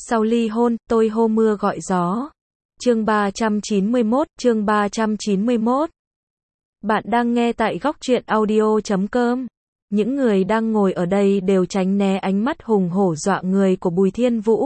Sau ly hôn, tôi hô mưa gọi gió. Chương 391. Bạn đang nghe tại góc truyện audio.com. Những người đang ngồi ở đây đều tránh né ánh mắt hùng hổ dọa người của Bùi Thiên Vũ.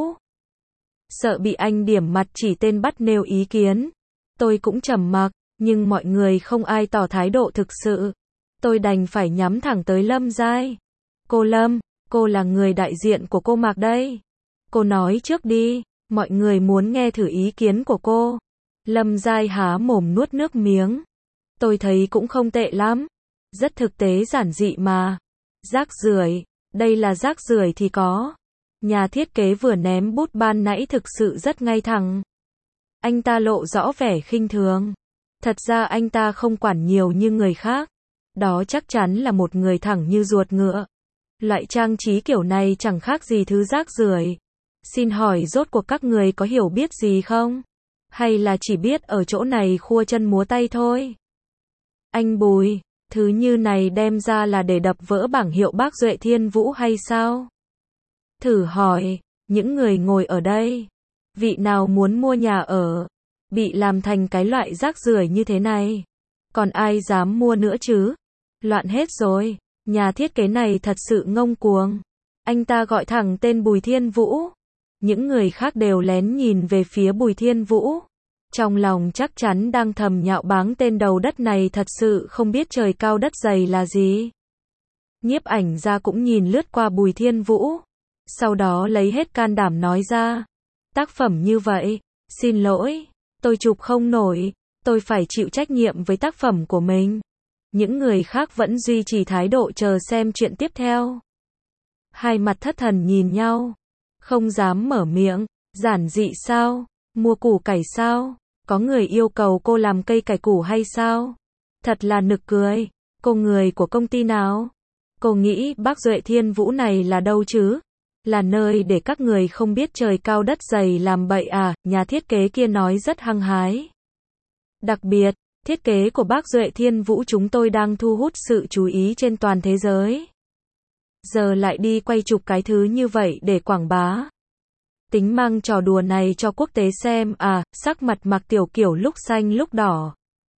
Sợ bị anh điểm mặt chỉ tên bắt nêu ý kiến. Tôi cũng trầm mặc, nhưng mọi người không ai tỏ thái độ thực sự. Tôi đành phải nhắm thẳng tới Lâm Giai. Cô Lâm, cô là người đại diện của cô Mạc đây. Cô nói trước đi, mọi người muốn nghe thử ý kiến của cô. Lâm Giai há mồm nuốt nước miếng. Tôi thấy cũng không tệ lắm. Rất thực tế giản dị mà. Rác rưởi, đây là rác rưởi thì có. Nhà thiết kế vừa ném bút ban nãy thực sự rất ngay thẳng. Anh ta lộ rõ vẻ khinh thường. Thật ra anh ta không quản nhiều như người khác. Đó chắc chắn là một người thẳng như ruột ngựa. Loại trang trí kiểu này chẳng khác gì thứ rác rưởi. Xin hỏi rốt cuộc các người có hiểu biết gì không? Hay là chỉ biết ở chỗ này khua chân múa tay thôi? Anh Bùi, thứ như này đem ra là để đập vỡ bảng hiệu bác Duệ Thiên Vũ hay sao? Thử hỏi, những người ngồi ở đây, vị nào muốn mua nhà ở, bị làm thành cái loại rác rưởi như thế này? Còn ai dám mua nữa chứ? Loạn hết rồi, nhà thiết kế này thật sự ngông cuồng. Anh ta gọi thẳng tên Bùi Thiên Vũ. Những người khác đều lén nhìn về phía Bùi Thiên Vũ. Trong lòng chắc chắn đang thầm nhạo báng tên đầu đất này thật sự không biết trời cao đất dày là gì. Nhiếp ảnh ra cũng nhìn lướt qua Bùi Thiên Vũ. Sau đó lấy hết can đảm nói ra. Tác phẩm như vậy, xin lỗi, tôi chụp không nổi, tôi phải chịu trách nhiệm với tác phẩm của mình. Những người khác vẫn duy trì thái độ chờ xem chuyện tiếp theo. Hai mặt thất thần nhìn nhau. Không dám mở miệng. Giản dị sao? Mua củ cải sao? Có người yêu cầu cô làm cây cải củ hay sao? Thật là nực cười. Cô người của công ty nào? Cô nghĩ bác Duệ Thiên Vũ này là đâu chứ? Là nơi để các người không biết trời cao đất dày làm bậy à? Nhà thiết kế kia nói rất hăng hái. Đặc biệt, thiết kế của bác Duệ Thiên Vũ chúng tôi đang thu hút sự chú ý trên toàn thế giới. Giờ lại đi quay chụp cái thứ như vậy để quảng bá. Tính mang trò đùa này cho quốc tế xem à? Sắc mặt Mạc Tiểu Kiều lúc xanh lúc đỏ.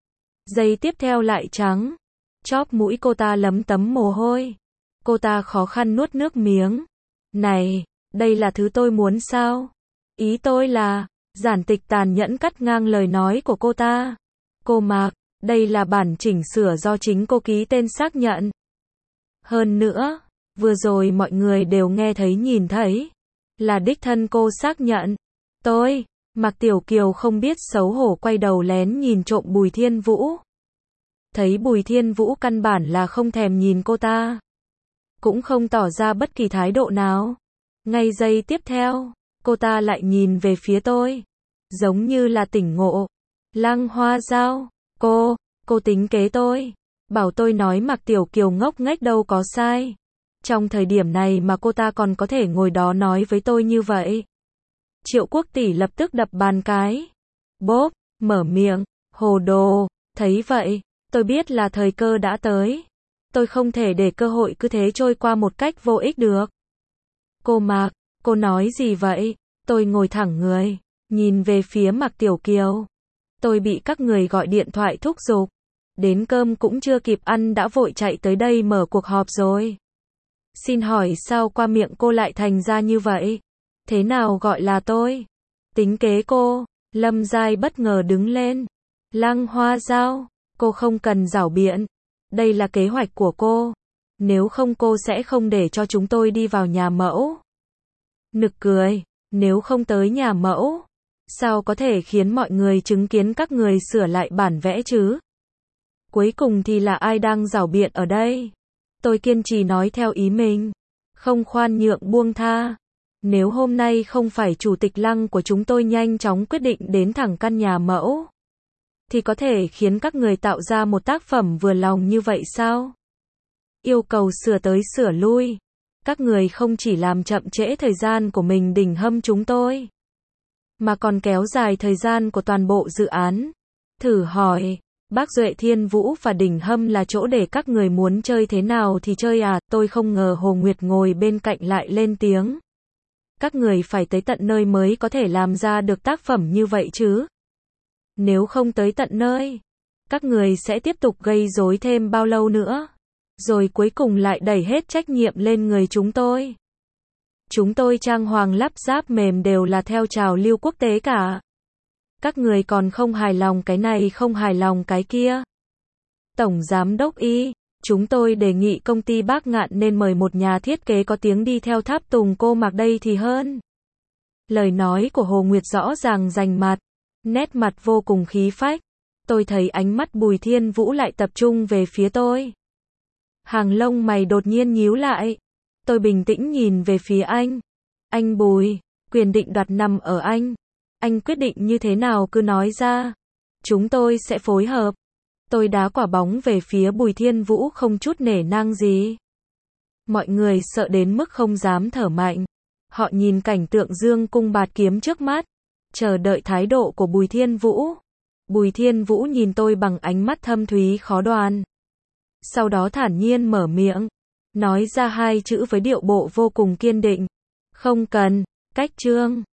Giây tiếp theo lại trắng. Chóp mũi cô ta lấm tấm mồ hôi. Cô ta khó khăn nuốt nước miếng. Này, đây là thứ tôi muốn sao? Ý tôi là, giản tịch tàn nhẫn cắt ngang lời nói của cô ta. Cô Mạc, đây là bản chỉnh sửa do chính cô ký tên xác nhận. Hơn nữa, vừa rồi mọi người đều nghe thấy nhìn thấy. Là đích thân cô xác nhận. Mạc Tiểu Kiều không biết xấu hổ quay đầu lén nhìn trộm Bùi Thiên Vũ. Thấy Bùi Thiên Vũ căn bản là không thèm nhìn cô ta. Cũng không tỏ ra bất kỳ thái độ nào. Ngay giây tiếp theo, cô ta lại nhìn về phía tôi. Giống như là tỉnh ngộ. Lăng Hoa Giao, cô tính kế tôi. Bảo tôi nói Mạc Tiểu Kiều ngốc nghếch đâu có sai. Trong thời điểm này mà cô ta còn có thể ngồi đó nói với tôi như vậy. Triệu Quốc Tỷ lập tức đập bàn cái. Bốp, mở miệng, hồ đồ. Thấy vậy, tôi biết là thời cơ đã tới. Tôi không thể để cơ hội cứ thế trôi qua một cách vô ích được. Cô Mạc, cô nói gì vậy? Tôi ngồi thẳng người, nhìn về phía Mạc Tiểu Kiều. Tôi bị các người gọi điện thoại thúc giục. Đến cơm cũng chưa kịp ăn đã vội chạy tới đây mở cuộc họp rồi. Xin hỏi sao qua miệng cô lại thành ra như vậy? Thế nào gọi là tôi? Tính kế cô? Lâm Giai bất ngờ đứng lên. Lăng Hoa Giao, cô không cần giảo biện. Đây là kế hoạch của cô. Nếu không cô sẽ không để cho chúng tôi đi vào nhà mẫu. Nực cười, nếu không tới nhà mẫu, sao có thể khiến mọi người chứng kiến các người sửa lại bản vẽ chứ? Cuối cùng thì là ai đang giảo biện ở đây? Tôi kiên trì nói theo ý mình. Không khoan nhượng buông tha. Nếu hôm nay không phải chủ tịch Lăng của chúng tôi nhanh chóng quyết định đến thẳng căn nhà mẫu, thì có thể khiến các người tạo ra một tác phẩm vừa lòng như vậy sao? Yêu cầu sửa tới sửa lui. Các người không chỉ làm chậm trễ thời gian của mình đỉnh hâm chúng tôi, mà còn kéo dài thời gian của toàn bộ dự án. Thử hỏi, bác Duệ Thiên Vũ và đỉnh hâm là chỗ để các người muốn chơi thế nào thì chơi à? Tôi không ngờ Hồ Nguyệt ngồi bên cạnh lại lên tiếng. Các người phải tới tận nơi mới có thể làm ra được tác phẩm như vậy chứ. Nếu không tới tận nơi, các người sẽ tiếp tục gây rối thêm bao lâu nữa? Rồi cuối cùng lại đẩy hết trách nhiệm lên người chúng tôi. Chúng tôi trang hoàng lắp ráp mềm đều là theo trào lưu quốc tế cả. Các người còn không hài lòng cái này không hài lòng cái kia. Tổng Giám đốc Y, chúng tôi đề nghị công ty Bác Ngạn nên mời một nhà thiết kế có tiếng đi theo tháp tùng cô mặc đây thì hơn. Lời nói của Hồ Nguyệt rõ ràng rành mạch, nét mặt vô cùng khí phách. Tôi thấy ánh mắt Bùi Thiên Vũ lại tập trung về phía tôi. Hàng lông mày đột nhiên nhíu lại. Tôi bình tĩnh nhìn về phía anh. Anh Bùi, quyền định đoạt nằm ở anh. Anh quyết định như thế nào cứ nói ra. Chúng tôi sẽ phối hợp. Tôi đá quả bóng về phía Bùi Thiên Vũ không chút nể nang gì. Mọi người sợ đến mức không dám thở mạnh. Họ nhìn cảnh tượng dương cung bạt kiếm trước mắt, chờ đợi thái độ của Bùi Thiên Vũ. Bùi Thiên Vũ nhìn tôi bằng ánh mắt thâm thúy khó đoán. Sau đó thản nhiên mở miệng, nói ra hai chữ với điệu bộ vô cùng kiên định. Không cần, Cách Trương.